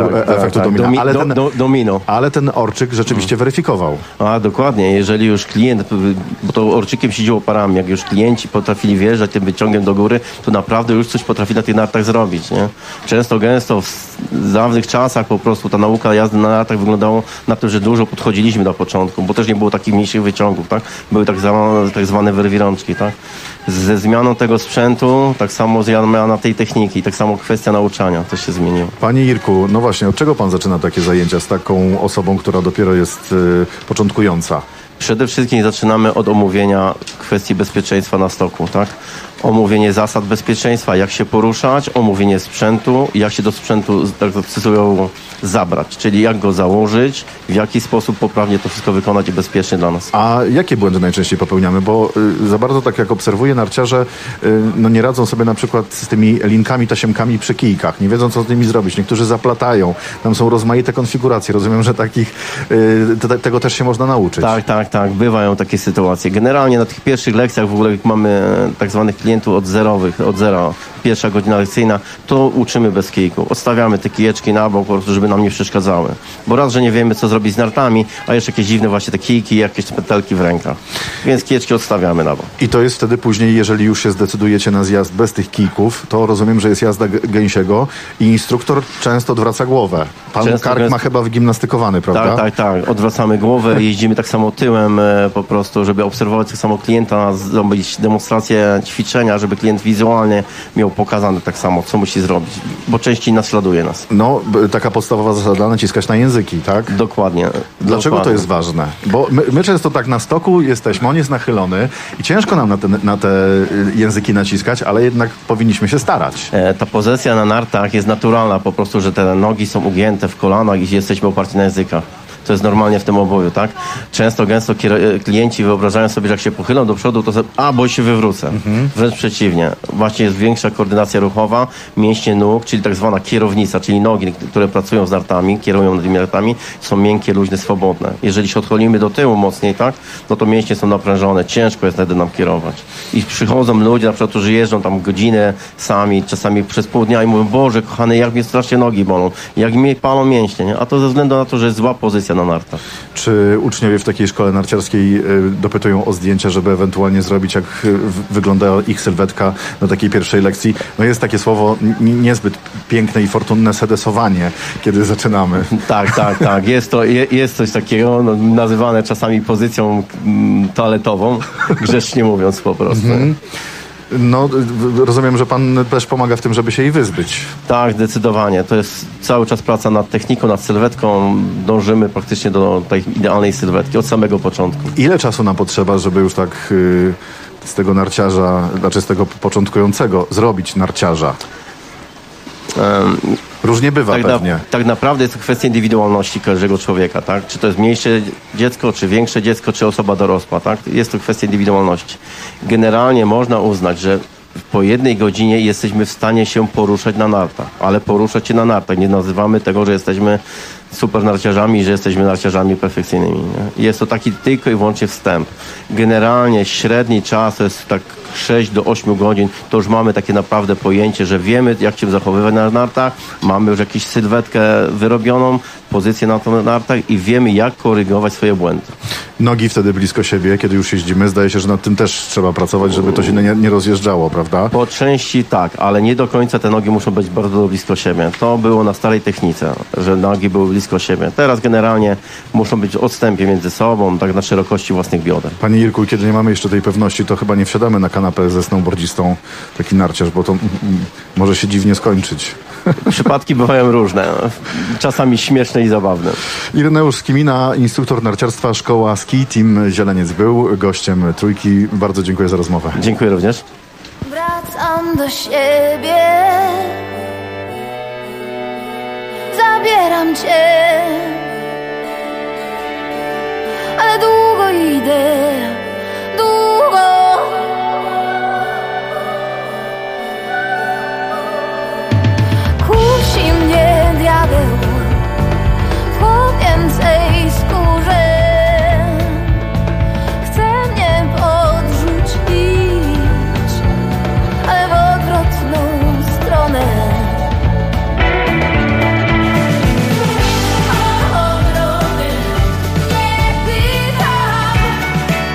[SPEAKER 3] domina. Ale ten orczyk rzeczywiście weryfikował.
[SPEAKER 1] A, dokładnie. Jeżeli już klient, bo to orczykiem siedziło parami, jak już klienci potrafili wjeżdżać tym wyciągiem do góry, to naprawdę już coś potrafili na tych nartach zrobić, nie? Gęsto w dawnych czasach po prostu ta nauka jazdy na nartach wyglądała na tym, że dużo podchodziliśmy na początku, bo też nie było takich mniejszych wyciągów, tak? Były tak zwane wyrwirączki, tak? Ze zmianą tego sprzętu, tak samo zmiana tej techniki, tak samo kwestia nauczania też się zmieniła.
[SPEAKER 3] Panie Irku, no właśnie, od czego pan zaczyna takie zajęcia z taką osobą, która dopiero jest początkująca?
[SPEAKER 1] Przede wszystkim zaczynamy od omówienia kwestii bezpieczeństwa na stoku, tak? Omówienie zasad bezpieczeństwa, jak się poruszać, omówienie sprzętu, jak się do sprzętu, tak to cytują, zabrać, czyli jak go założyć, w jaki sposób poprawnie to wszystko wykonać i bezpiecznie dla nas.
[SPEAKER 3] A jakie błędy najczęściej popełniamy? Bo za bardzo, tak jak obserwuję, narciarze no nie radzą sobie na przykład z tymi linkami, tasiemkami przy kijkach. Nie wiedzą, co z nimi zrobić. Niektórzy zaplatają. Tam są rozmaite konfiguracje. Rozumiem, że tego też się można nauczyć.
[SPEAKER 1] Tak. Bywają takie sytuacje. Generalnie na tych pierwszych lekcjach w ogóle mamy tak zwanych klientów od zera. Pierwsza godzina lekcyjna, to uczymy bez kijku. Odstawiamy te kijeczki na bok, po prostu, żeby nam nie przeszkadzały. Bo raz, że nie wiemy, co zrobić z nartami, a jeszcze jakieś dziwne właśnie te kijki, jakieś petelki w rękach. Więc kijeczki odstawiamy na bok.
[SPEAKER 3] I to jest wtedy później, jeżeli już się zdecydujecie na zjazd bez tych kijków, to rozumiem, że jest jazda gęsiego i instruktor często odwraca głowę. Pan kark ma chyba wygimnastykowany, prawda?
[SPEAKER 1] Tak. Odwracamy głowę, jeździmy tak samo tyłem po prostu, żeby obserwować tak samo klienta, zrobić demonstrację ćwiczenia, żeby klient wizualnie miał pokazane tak samo, co musi zrobić, bo częściej naśladuje nas.
[SPEAKER 3] No, taka podstawowa zasada, naciskać na języki, tak?
[SPEAKER 1] Dokładnie.
[SPEAKER 3] Dlaczego to jest ważne? Bo my często tak na stoku jesteśmy, on jest nachylony i ciężko nam na te języki naciskać, ale jednak powinniśmy się starać.
[SPEAKER 1] Ta pozycja na nartach jest naturalna, po prostu, że te nogi są ugięte w kolanach i jesteśmy oparci na językach. To jest normalnie w tym oboju, tak? Gęsto klienci wyobrażają sobie, że jak się pochylą do przodu, to bo się wywrócę. Wręcz przeciwnie. Właśnie jest większa koordynacja ruchowa, mięśnie nóg, czyli tak zwana kierownica, czyli nogi, które pracują z nartami, kierują tymi nartami, są miękkie, luźne, swobodne. Jeżeli się odchylimy do tyłu mocniej, tak? No to mięśnie są naprężone, ciężko jest wtedy nam kierować. I przychodzą ludzie, na przykład, którzy jeżdżą tam godzinę sami, czasami przez pół dnia i mówią, Boże, kochany, jak mnie strasznie nogi bolą, jak mnie palą mięśnie, nie? A to ze względu na to, że jest zła pozycja na nartach.
[SPEAKER 3] Czy uczniowie w takiej szkole narciarskiej dopytują o zdjęcia, żeby ewentualnie zrobić, jak wygląda ich sylwetka na takiej pierwszej lekcji? No jest takie słowo niezbyt piękne i fortunne sedesowanie, kiedy zaczynamy.
[SPEAKER 1] Tak. Jest coś takiego, nazywane czasami pozycją toaletową, grzecznie mówiąc po prostu.
[SPEAKER 3] No, rozumiem, że pan też pomaga w tym, żeby się jej wyzbyć.
[SPEAKER 1] Tak, zdecydowanie. To jest cały czas praca nad techniką, nad sylwetką. Dążymy praktycznie do tej idealnej sylwetki od samego początku.
[SPEAKER 3] Ile czasu nam potrzeba, żeby już tak z tego narciarza, znaczy z tego początkującego zrobić narciarza? Różnie bywa pewnie.
[SPEAKER 1] Tak naprawdę jest to kwestia indywidualności każdego człowieka, tak? Czy to jest mniejsze dziecko, czy większe dziecko, czy osoba dorosła, tak? Jest to kwestia indywidualności. Generalnie można uznać, że po 1 godzinie jesteśmy w stanie się poruszać na nartach, ale poruszać się na nartach. Nie nazywamy tego, że jesteśmy super narciarzami, że jesteśmy narciarzami perfekcyjnymi. Nie? Jest to taki tylko i wyłącznie wstęp. Generalnie średni czas to jest tak 6 do 8 godzin. To już mamy takie naprawdę pojęcie, że wiemy, jak się zachowywać na nartach, mamy już jakąś sylwetkę wyrobioną, pozycję na nartach i wiemy, jak korygować swoje błędy.
[SPEAKER 3] Nogi wtedy blisko siebie, kiedy już jeździmy. Zdaje się, że nad tym też trzeba pracować, żeby to się nie rozjeżdżało, prawda?
[SPEAKER 1] Po części tak, ale nie do końca te nogi muszą być bardzo blisko siebie. To było na starej technice, że nogi były blisko siebie. Teraz generalnie muszą być w odstępie między sobą, tak na szerokości własnych bioder.
[SPEAKER 3] Panie Irku, kiedy nie mamy jeszcze tej pewności, to chyba nie wsiadamy na kanapę ze snowboardzistą, taki narciarz, bo to może się dziwnie skończyć.
[SPEAKER 1] Przypadki bywają różne, czasami śmieszne i zabawne.
[SPEAKER 3] Ireneusz Skimina, instruktor narciarstwa, szkoła Ski Team Zieleniec, był gościem Trójki. Bardzo dziękuję za rozmowę.
[SPEAKER 1] Dziękuję również.
[SPEAKER 4] Wracam do siebie, zabieram cię, ale długo idę, długo. Kusi mnie diabeł w chłopięcej skórze. Chce mnie podrzucić, ale w odwrotną stronę. Ogrody nie pytam,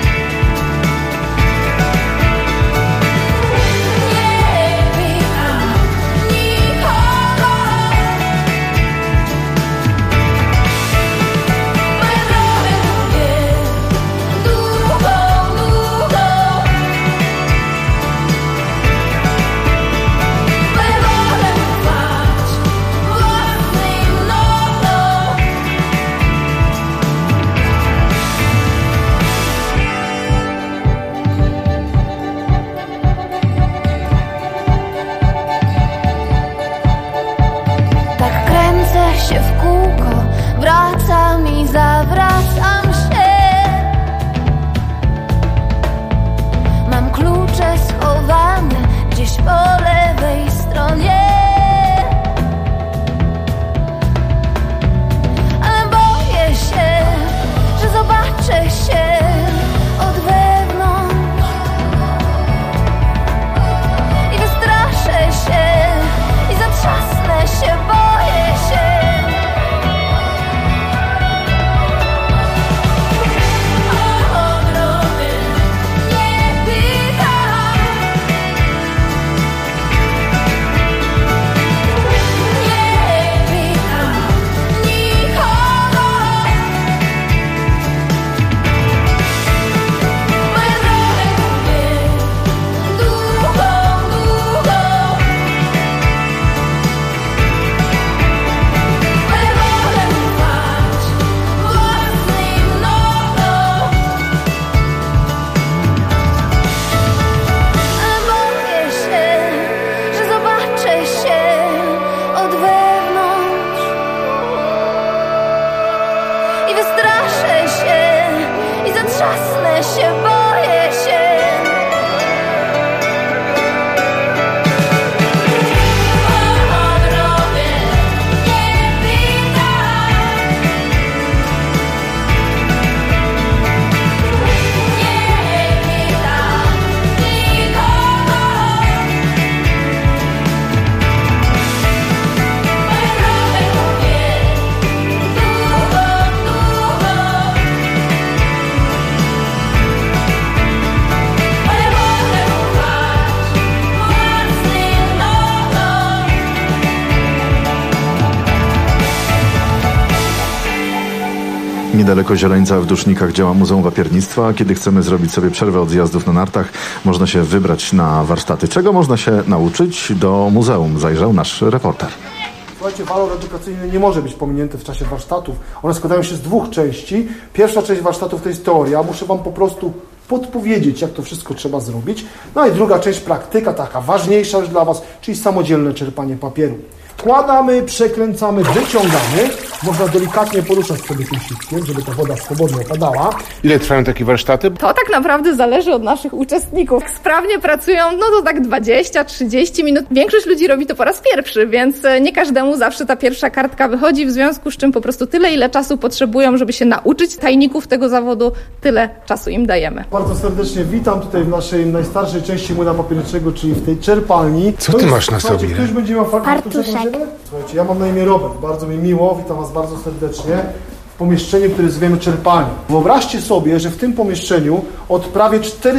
[SPEAKER 3] Niedaleko Zieleńca w Dusznikach działa Muzeum Wapiernictwa. Kiedy chcemy zrobić sobie przerwę od zjazdów na nartach, można się wybrać na warsztaty. Czego można się nauczyć? Do muzeum zajrzał nasz reporter.
[SPEAKER 5] Słuchajcie, walor edukacyjny nie może być pominięty w czasie warsztatów. One składają się z 2 części. Pierwsza część warsztatów to jest teoria. Muszę wam po prostu podpowiedzieć, jak to wszystko trzeba zrobić. No i druga część praktyka, taka ważniejsza już dla was, czyli samodzielne czerpanie papieru. Wkładamy, przekręcamy, wyciągamy. Można delikatnie poruszać sobie tym sitkiem, żeby ta woda swobodnie opadała.
[SPEAKER 11] Ile trwają takie warsztaty?
[SPEAKER 6] To tak naprawdę zależy od naszych uczestników. Jak sprawnie pracują, no to tak 20-30 minut. Większość ludzi robi to po raz pierwszy, więc nie każdemu zawsze ta pierwsza kartka wychodzi, w związku z czym po prostu tyle, ile czasu potrzebują, żeby się nauczyć tajników tego zawodu, tyle czasu im dajemy.
[SPEAKER 5] Bardzo serdecznie witam tutaj w naszej najstarszej części młyna papierniczego, czyli w tej czerpalni.
[SPEAKER 11] Co ty masz na sobie?
[SPEAKER 5] Ktoś będzie miał
[SPEAKER 13] Fartuszek.
[SPEAKER 5] Słuchajcie, ja mam na imię Robert, bardzo mi miło, witam was bardzo serdecznie w pomieszczeniu, które zwiemy czerpalnią. Wyobraźcie sobie, że w tym pomieszczeniu od prawie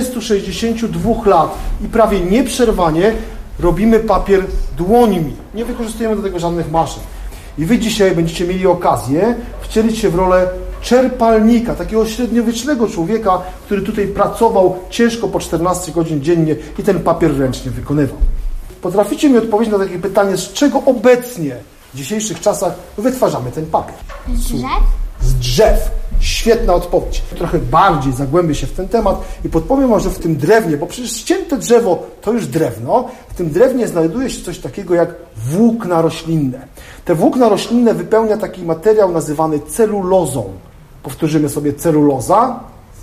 [SPEAKER 5] 462 lat i prawie nieprzerwanie robimy papier dłońmi. Nie wykorzystujemy do tego żadnych maszyn. I wy dzisiaj będziecie mieli okazję wcielić się w rolę czerpalnika, takiego średniowiecznego człowieka, który tutaj pracował ciężko po 14 godzin dziennie i ten papier ręcznie wykonywał. Potraficie mi odpowiedzieć na takie pytanie, z czego obecnie w dzisiejszych czasach wytwarzamy ten papier?
[SPEAKER 13] Z drzew?
[SPEAKER 5] Z drzew. Świetna odpowiedź. Trochę bardziej zagłębię się w ten temat i podpowiem wam, że w tym drewnie, bo przecież ścięte drzewo to już drewno, w tym drewnie znajduje się coś takiego jak włókna roślinne. Te włókna roślinne wypełnia taki materiał nazywany celulozą. Powtórzymy sobie celuloza.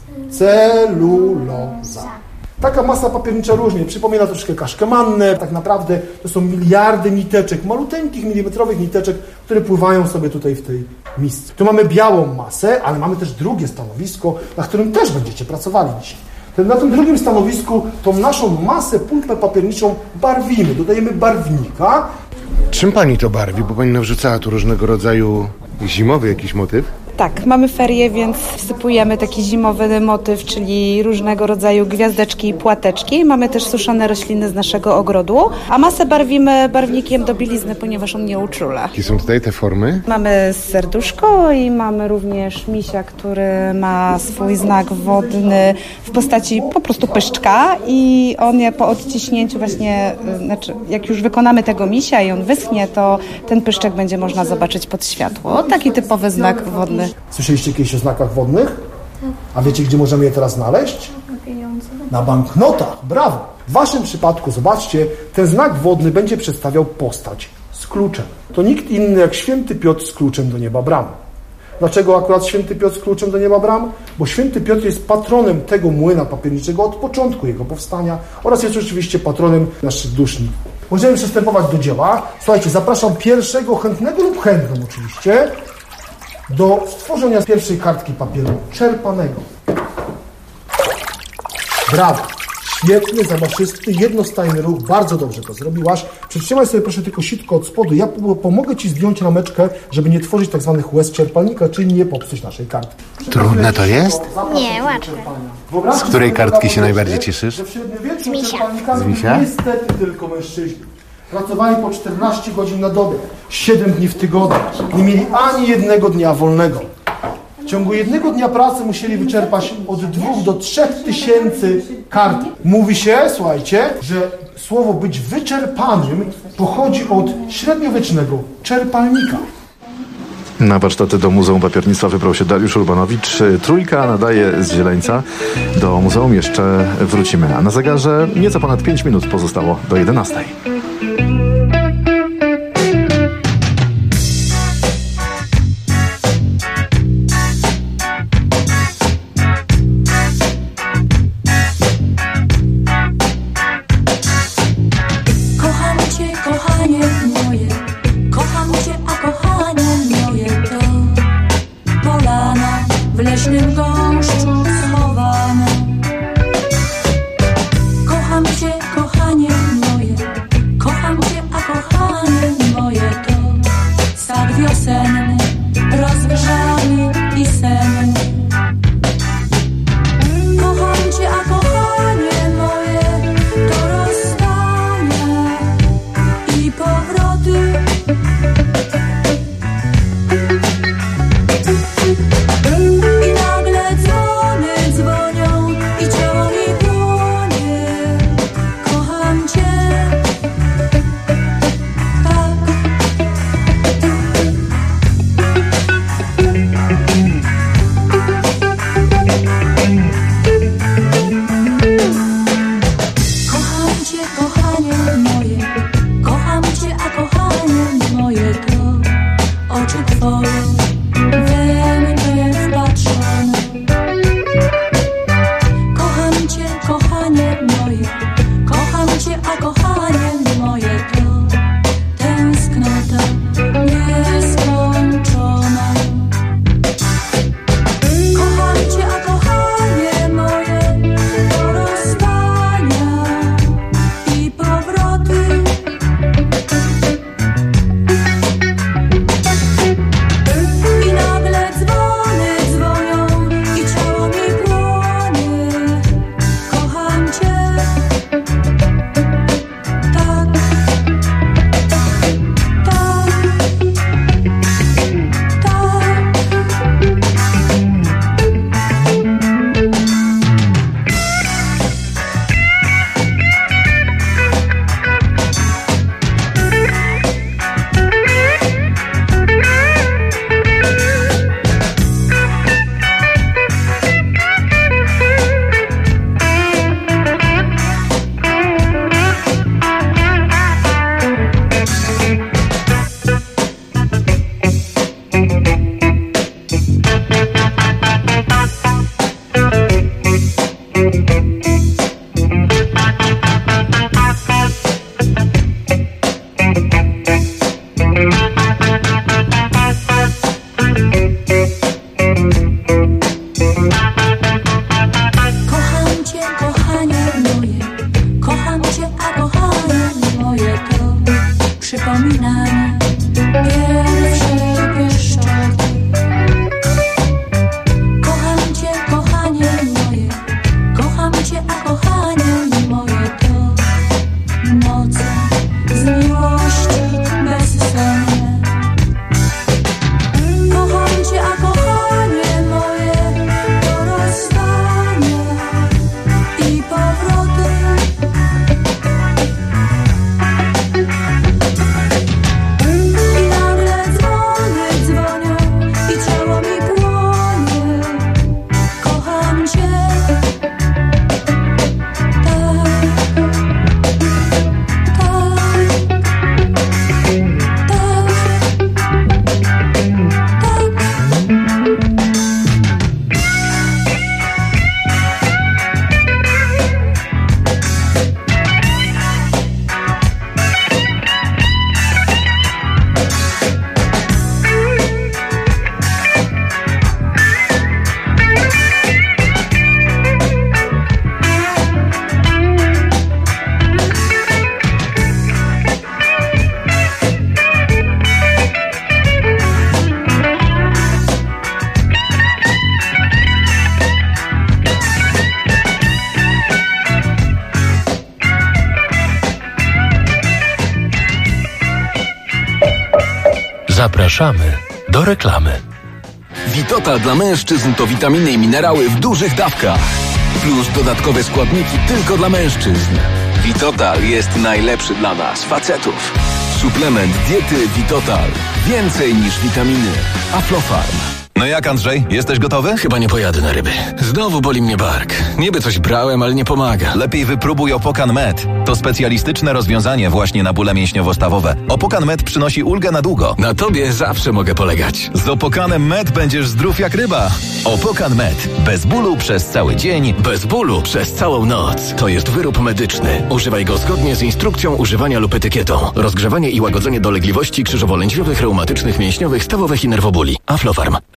[SPEAKER 5] Celuloza. Taka masa papiernicza różnie, przypomina troszkę kaszkę mannę. Tak naprawdę to są miliardy niteczek, maluteńkich, milimetrowych niteczek, które pływają sobie tutaj w tej misce. Tu mamy białą masę, ale mamy też drugie stanowisko, na którym też będziecie pracowali dzisiaj. Na tym drugim stanowisku tą naszą masę, pulpę papierniczą barwimy, dodajemy barwnika.
[SPEAKER 11] Czym pani to barwi? Bo pani nawrzucała tu różnego rodzaju zimowy jakiś motyw.
[SPEAKER 7] Tak, mamy ferie, więc wsypujemy taki zimowy motyw, czyli różnego rodzaju gwiazdeczki i płateczki. Mamy też suszone rośliny z naszego ogrodu, a masę barwimy barwnikiem do bielizny, ponieważ on nie uczula.
[SPEAKER 11] Jakie są tutaj te formy?
[SPEAKER 7] Mamy serduszko i mamy również misia, który ma swój znak wodny w postaci po prostu pyszczka i on po odciśnięciu właśnie, jak już wykonamy tego misia i on wyschnie, to ten pyszczek będzie można zobaczyć pod światło. Taki typowy znak wodny.
[SPEAKER 5] Słyszeliście kiedyś o znakach wodnych? A wiecie, gdzie możemy je teraz znaleźć? Na banknotach. Brawo! W waszym przypadku, zobaczcie, ten znak wodny będzie przedstawiał postać z kluczem. To nikt inny jak święty Piotr z kluczem do nieba bram. Dlaczego akurat święty Piotr z kluczem do nieba bram? Bo święty Piotr jest patronem tego młyna papierniczego od początku jego powstania oraz jest oczywiście patronem naszych duszników. Możemy przystępować do dzieła. Słuchajcie, zapraszam pierwszego chętnego lub chętną oczywiście do stworzenia pierwszej kartki papieru czerpanego. Brawo! Świetnie, zabawczysty, jednostajny ruch, bardzo dobrze to zrobiłaś. Przytrzymaj sobie proszę tylko sitko od spodu. Ja pomogę ci zdjąć rameczkę, żeby nie tworzyć tak zwanych łez czerpalnika, czyli nie popsuć naszej kartki.
[SPEAKER 11] Trudne to jest?
[SPEAKER 13] Nie, łatwe.
[SPEAKER 11] Z której kartki się najbardziej cieszysz?
[SPEAKER 5] Z misia. Z misia? Niestety tylko mężczyźni. Pracowali po 14 godzin na dobę, 7 dni w tygodniu. Nie mieli ani jednego dnia wolnego. W ciągu jednego dnia pracy musieli wyczerpać od 2 do 3 tysięcy kart. Mówi się, słuchajcie, że słowo być wyczerpanym pochodzi od średniowiecznego czerpalnika.
[SPEAKER 3] Na warsztaty do Muzeum Papiernictwa wybrał się Dariusz Urbanowicz. Trójka nadaje z Zieleńca. Do muzeum jeszcze wrócimy. A na zegarze nieco ponad 5 minut pozostało do 11.
[SPEAKER 4] Kocham cię, kochanie moje, kocham
[SPEAKER 2] Zapraszamy do reklamy.
[SPEAKER 22] Vitotal dla mężczyzn to witaminy i minerały w dużych dawkach. Plus dodatkowe składniki tylko dla mężczyzn. Vitotal jest najlepszy dla nas, facetów. Suplement diety Vitotal. Więcej niż witaminy. Aflofarm.
[SPEAKER 23] No jak, Andrzej? Jesteś gotowy?
[SPEAKER 24] Chyba nie pojadę na ryby. Znowu boli mnie bark. Niby coś brałem, ale nie pomaga.
[SPEAKER 23] Lepiej wypróbuj Opokan Med. To specjalistyczne rozwiązanie właśnie na bóle mięśniowo-stawowe. Opokan Med przynosi ulgę na długo.
[SPEAKER 24] Na tobie zawsze mogę polegać.
[SPEAKER 23] Z Opokanem Med będziesz zdrów jak ryba. Opokan Med. Bez bólu przez cały dzień.
[SPEAKER 24] Bez bólu przez całą noc. To jest wyrób medyczny. Używaj go zgodnie z instrukcją używania lub etykietą. Rozgrzewanie i łagodzenie dolegliwości krzyżowo-lędźwiowych, reumatycznych, mięśniowych, stawowych i nerwobóli. Aflofarm.